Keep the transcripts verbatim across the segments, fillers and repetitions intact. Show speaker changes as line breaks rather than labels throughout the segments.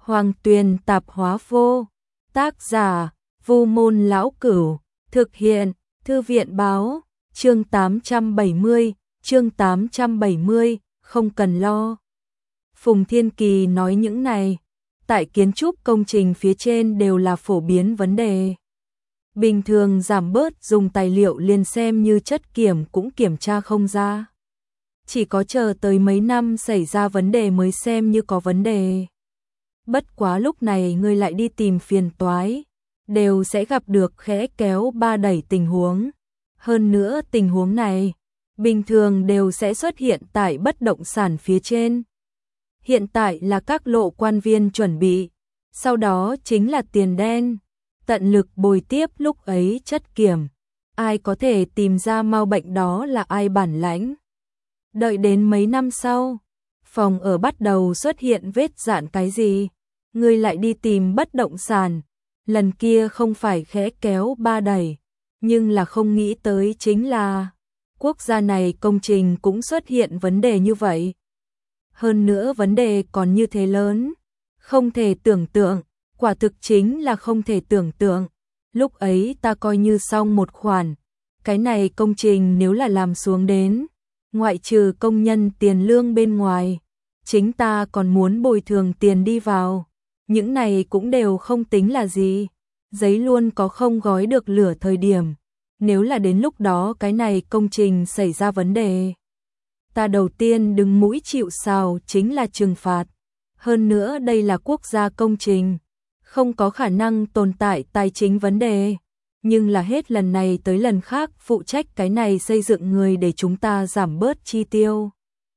Hoàng Tuyền Tạp Hóa Vô. Tác giả: Vu Môn Lão Cửu. Thực hiện: Thư viện báo. Chương tám trăm bảy mươi, chương tám trăm bảy mươi, không cần lo. Phùng Thiên Kỳ nói những này, tại kiến trúc công trình phía trên đều là phổ biến vấn đề. Bình thường giảm bớt dùng tài liệu liền xem như chất kiểm cũng kiểm tra không ra. Chỉ có chờ tới mấy năm xảy ra vấn đề mới xem như có vấn đề. Bất quá lúc này ngươi lại đi tìm phiền toái, đều sẽ gặp được khẽ kéo ba đẩy tình huống. Hơn nữa tình huống này, bình thường đều sẽ xuất hiện tại bất động sản phía trên. Hiện tại là các lộ quan viên chuẩn bị, sau đó chính là tiền đen, tận lực bồi tiếp lúc ấy chất kiểm. Ai có thể tìm ra mau bệnh đó là ai bản lãnh. Đợi đến mấy năm sau, phòng ở bắt đầu xuất hiện vết dạn cái gì, ngươi lại đi tìm bất động sản. Lần kia không phải khẽ kéo ba đẩy, nhưng là không nghĩ tới chính là quốc gia này công trình cũng xuất hiện vấn đề như vậy. Hơn nữa vấn đề còn như thế lớn, không thể tưởng tượng, quả thực chính là không thể tưởng tượng. Lúc ấy ta coi như xong một khoản, cái này công trình nếu là làm xuống đến, ngoại trừ công nhân tiền lương bên ngoài, chính ta còn muốn bồi thường tiền đi vào. Những này cũng đều không tính là gì, giấy luôn có không gói được lửa thời điểm. Nếu là đến lúc đó cái này công trình xảy ra vấn đề, ta đầu tiên đứng mũi chịu sào chính là trừng phạt. Hơn nữa đây là quốc gia công trình, không có khả năng tồn tại tài chính vấn đề. Nhưng là hết lần này tới lần khác phụ trách cái này xây dựng người để chúng ta giảm bớt chi tiêu.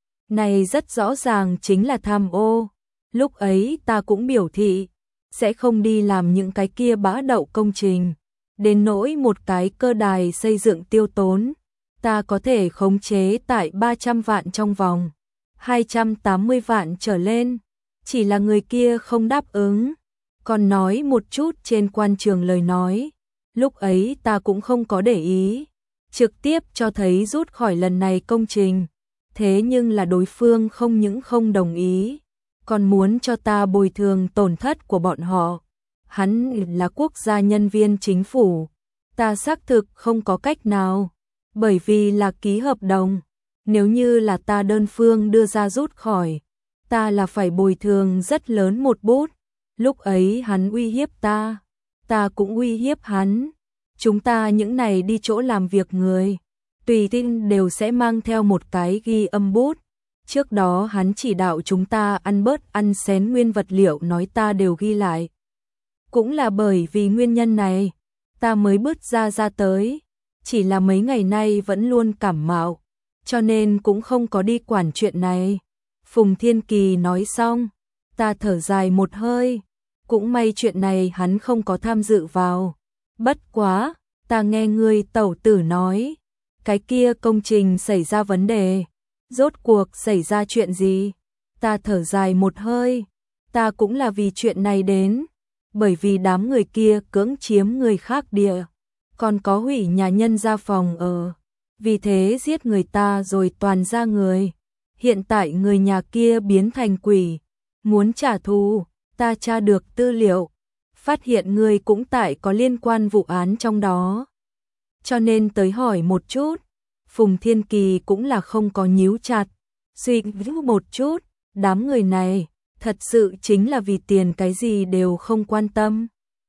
Này rất rõ ràng chính là tham ô. Lúc ấy ta cũng biểu thị, sẽ không đi làm những cái kia bã đậu công trình. Đến nỗi một cái cơ đài xây dựng tiêu tốn, ta có thể khống chế tại ba trăm vạn trong vòng, hai trăm tám mươi vạn trở lên. Chỉ là người kia không đáp ứng, còn nói một chút trên quan trường lời nói. Lúc ấy ta cũng không có để ý, trực tiếp cho thấy rút khỏi lần này công trình. Thế nhưng là đối phương không những không đồng ý, còn muốn cho ta bồi thường tổn thất của bọn họ. Hắn là quốc gia nhân viên chính phủ, ta xác thực không có cách nào, bởi vì là ký hợp đồng. Nếu như là ta đơn phương đưa ra rút khỏi, ta là phải bồi thường rất lớn một bút. Lúc ấy hắn uy hiếp ta, ta cũng uy hiếp hắn. Chúng ta những này đi chỗ làm việc người, tùy tin đều sẽ mang theo một cái ghi âm bút. Trước đó hắn chỉ đạo chúng ta ăn bớt ăn xén nguyên vật liệu nói ta đều ghi lại. Cũng là bởi vì nguyên nhân này, ta mới bứt ra ra tới. Chỉ là mấy ngày nay vẫn luôn cảm mạo, cho nên cũng không có đi quản chuyện này. Phùng Thiên Kỳ nói xong, ta thở dài một hơi. Cũng may chuyện này hắn không có tham dự vào. Bất quá, ta nghe ngươi tẩu tử nói, cái kia công trình xảy ra vấn đề. Rốt cuộc xảy ra chuyện gì? Ta thở dài một hơi. Ta cũng là vì chuyện này đến. Bởi vì đám người kia cưỡng chiếm người khác địa, còn có hủy nhà nhân ra phòng ở. Vì thế giết người ta rồi toàn ra người. Hiện tại người nhà kia biến thành quỷ, muốn trả thù. Ta tra được tư liệu, phát hiện người cũng tại có liên quan vụ án trong đó. Cho nên tới hỏi một chút. Phùng Thiên Kỳ cũng là không có nhíu chặt, suy nghĩ một chút, đám người này thật sự chính là vì tiền cái gì đều không quan tâm.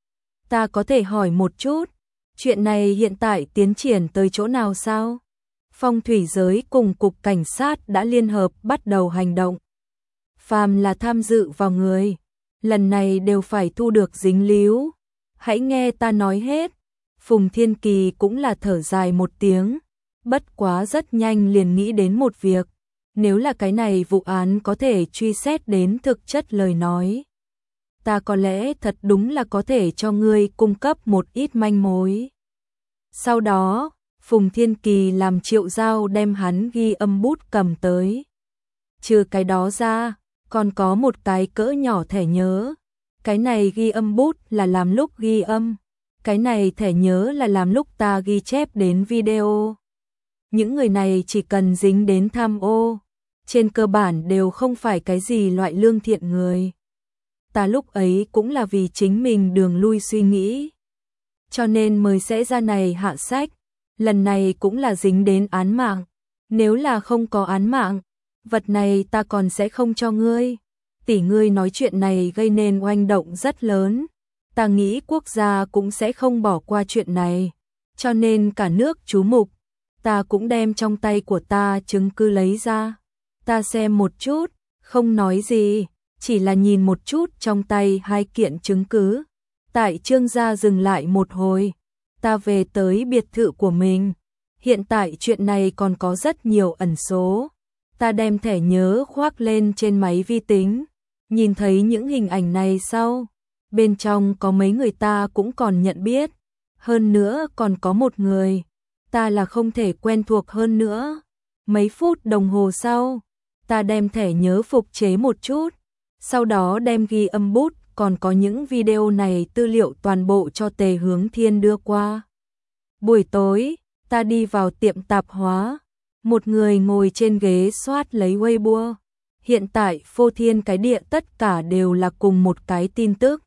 Ta có thể hỏi một chút, chuyện này hiện tại tiến triển tới chỗ nào sao? Phong thủy giới cùng cục cảnh sát đã liên hợp bắt đầu hành động. Phàm là tham dự vào người, lần này đều phải thu được dính líu. Hãy nghe ta nói hết. Phùng Thiên Kỳ cũng là thở dài một tiếng. Bất quá rất nhanh liền nghĩ đến một việc. Nếu là cái này vụ án có thể truy xét đến thực chất lời nói, ta có lẽ thật đúng là có thể cho ngươi cung cấp một ít manh mối. Sau đó, Phùng Thiên Kỳ làm Triệu Giao đem hắn ghi âm bút cầm tới. Trừ cái đó ra, còn có một cái cỡ nhỏ thẻ nhớ. Cái này ghi âm bút là làm lúc ghi âm. Cái này thẻ nhớ là làm lúc ta ghi chép đến video. Những người này chỉ cần dính đến tham ô, trên cơ bản đều không phải cái gì loại lương thiện người. ta lúc ấy cũng là vì chính mình đường lui suy nghĩ. Cho nên mới sẽ ra này hạ sách, lần này cũng là dính đến án mạng. Nếu là không có án mạng, vật này ta còn sẽ không cho ngươi. Tỷ ngươi nói chuyện này gây nên oanh động rất lớn. Ta nghĩ quốc gia cũng sẽ không bỏ qua chuyện này. Cho nên cả nước chú mục, ta cũng đem trong tay của ta chứng cứ lấy ra. Ta xem một chút, không nói gì, chỉ là nhìn một chút trong tay hai kiện chứng cứ. Tại Trương gia dừng lại một hồi, ta về tới biệt thự của mình. Hiện tại chuyện này còn có rất nhiều ẩn số. Ta đem thẻ nhớ khoác lên trên máy vi tính, nhìn thấy những hình ảnh này sau. Bên trong có mấy người ta cũng còn nhận biết. Hơn nữa còn có một người, ta là không thể quen thuộc hơn nữa. Mấy phút đồng hồ sau, ta đem thẻ nhớ phục chế một chút. Sau đó đem ghi âm bút, còn có những video này tư liệu toàn bộ cho Tề Hướng Thiên đưa qua. Buổi tối, ta đi vào tiệm tạp hóa. Một người ngồi trên ghế soát lấy Weibo. Hiện tại phô thiên cái địa tất cả đều là cùng một cái tin tức.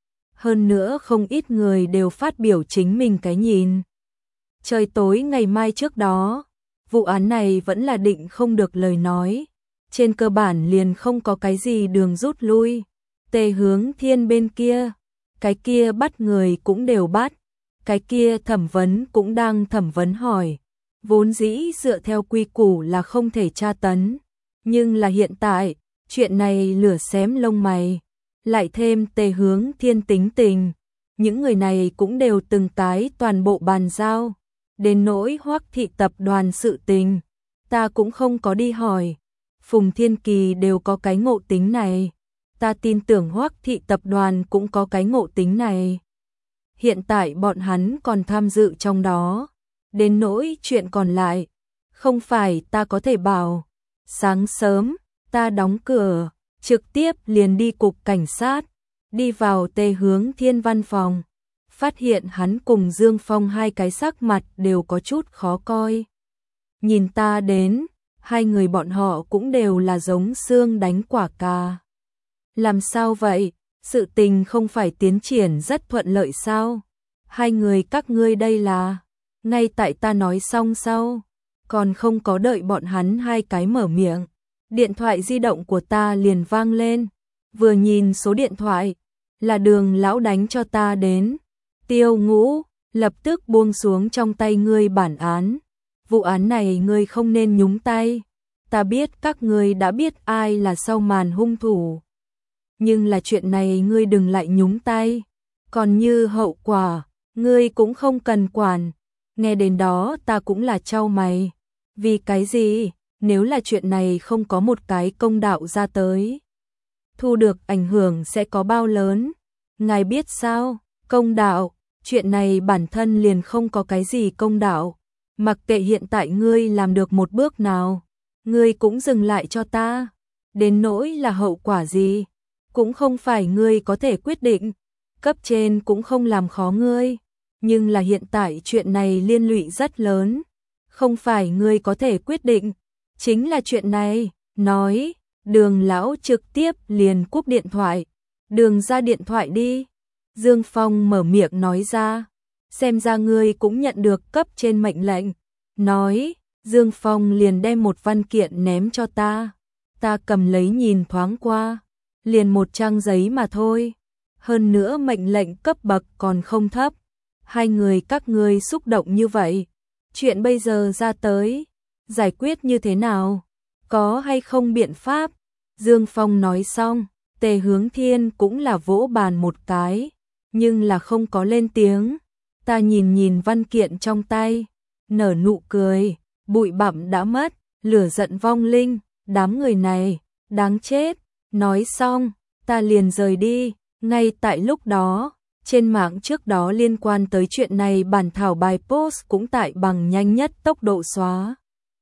Hơn nữa không ít người đều phát biểu chính mình cái nhìn. Trời tối ngày mai trước đó, vụ án này vẫn là định không được lời nói. Trên cơ bản liền không có cái gì đường rút lui. Tề Hướng Thiên bên kia, cái kia bắt người cũng đều bắt. Cái kia thẩm vấn cũng đang thẩm vấn hỏi. Vốn dĩ dựa theo quy củ là không thể tra tấn. Nhưng là hiện tại, chuyện này lửa xém lông mày. Lại thêm Tề Hướng Thiên tính tình. Những người này cũng đều từng cái toàn bộ bàn giao. Đến nỗi Hoắc thị tập đoàn sự tình, ta cũng không có đi hỏi. Phùng Thiên Kỳ đều có cái ngộ tính này. Ta tin tưởng Hoắc thị tập đoàn cũng có cái ngộ tính này. Hiện tại bọn hắn còn tham dự trong đó. Đến nỗi chuyện còn lại, không phải ta có thể bảo. Sáng sớm, ta đóng cửa, trực tiếp liền đi cục cảnh sát, đi vào Tề Hướng Thiên văn phòng, phát hiện hắn cùng Dương Phong hai cái sắc mặt đều có chút khó coi. Nhìn ta đến, hai người bọn họ cũng đều là giống xương đánh quả cà. Làm sao vậy? Sự tình không phải tiến triển rất thuận lợi sao? Hai người các ngươi đây là... Ngay tại ta nói xong sau, còn không có đợi bọn hắn hai cái mở miệng. Điện thoại di động của ta liền vang lên. Vừa nhìn số điện thoại, là Đường lão đánh cho ta đến. Tiêu Ngũ, lập tức buông xuống trong tay ngươi bản án. Vụ án này ngươi không nên nhúng tay. Ta biết các ngươi đã biết ai là sau màn hung thủ. Nhưng là chuyện này ngươi đừng lại nhúng tay. Còn như hậu quả, ngươi cũng không cần quản. Nghe đến đó ta cũng là chau mày. Vì cái gì? Nếu là chuyện này không có một cái công đạo ra tới, thu được ảnh hưởng sẽ có bao lớn? Ngài biết sao? Công đạo, chuyện này bản thân liền không có cái gì công đạo. Mặc kệ hiện tại ngươi làm được một bước nào, ngươi cũng dừng lại cho ta. Đến nỗi là hậu quả gì, cũng không phải ngươi có thể quyết định. Cấp trên cũng không làm khó ngươi. Nhưng là hiện tại chuyện này liên lụy rất lớn. Không phải ngươi có thể quyết định. Chính là chuyện này, nói, Đường lão trực tiếp liền cúp điện thoại. Đường ra điện thoại đi. Dương Phong mở miệng nói ra. Xem ra ngươi cũng nhận được cấp trên mệnh lệnh. Nói, Dương Phong liền đem một văn kiện ném cho ta. Ta cầm lấy nhìn thoáng qua. Liền một trang giấy mà thôi. Hơn nữa mệnh lệnh cấp bậc còn không thấp. Hai người các ngươi xúc động như vậy. Chuyện bây giờ ra tới, giải quyết như thế nào? Có hay không biện pháp? Dương Phong nói xong, Tề Hướng Thiên cũng là vỗ bàn một cái, nhưng là không có lên tiếng. Ta nhìn nhìn văn kiện trong tay, nở nụ cười, bụi bặm đã mất, lửa giận vong linh, đám người này, đáng chết. Nói xong, ta liền rời đi. Ngay tại lúc đó, trên mạng trước đó liên quan tới chuyện này bản thảo bài post cũng tại bằng nhanh nhất tốc độ xóa.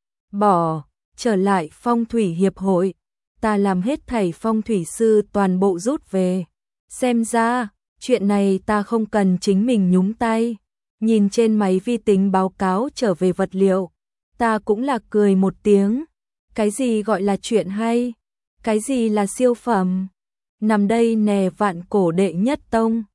Bỏ, trở lại phong thủy hiệp hội, ta làm hết thảy phong thủy sư toàn bộ rút về. Xem ra, chuyện này ta không cần chính mình nhúng tay. Nhìn trên máy vi tính báo cáo trở về vật liệu, ta cũng là cười một tiếng. Cái gì gọi là chuyện hay? Cái gì là siêu phẩm? nằm đây nè vạn cổ đệ nhất tông.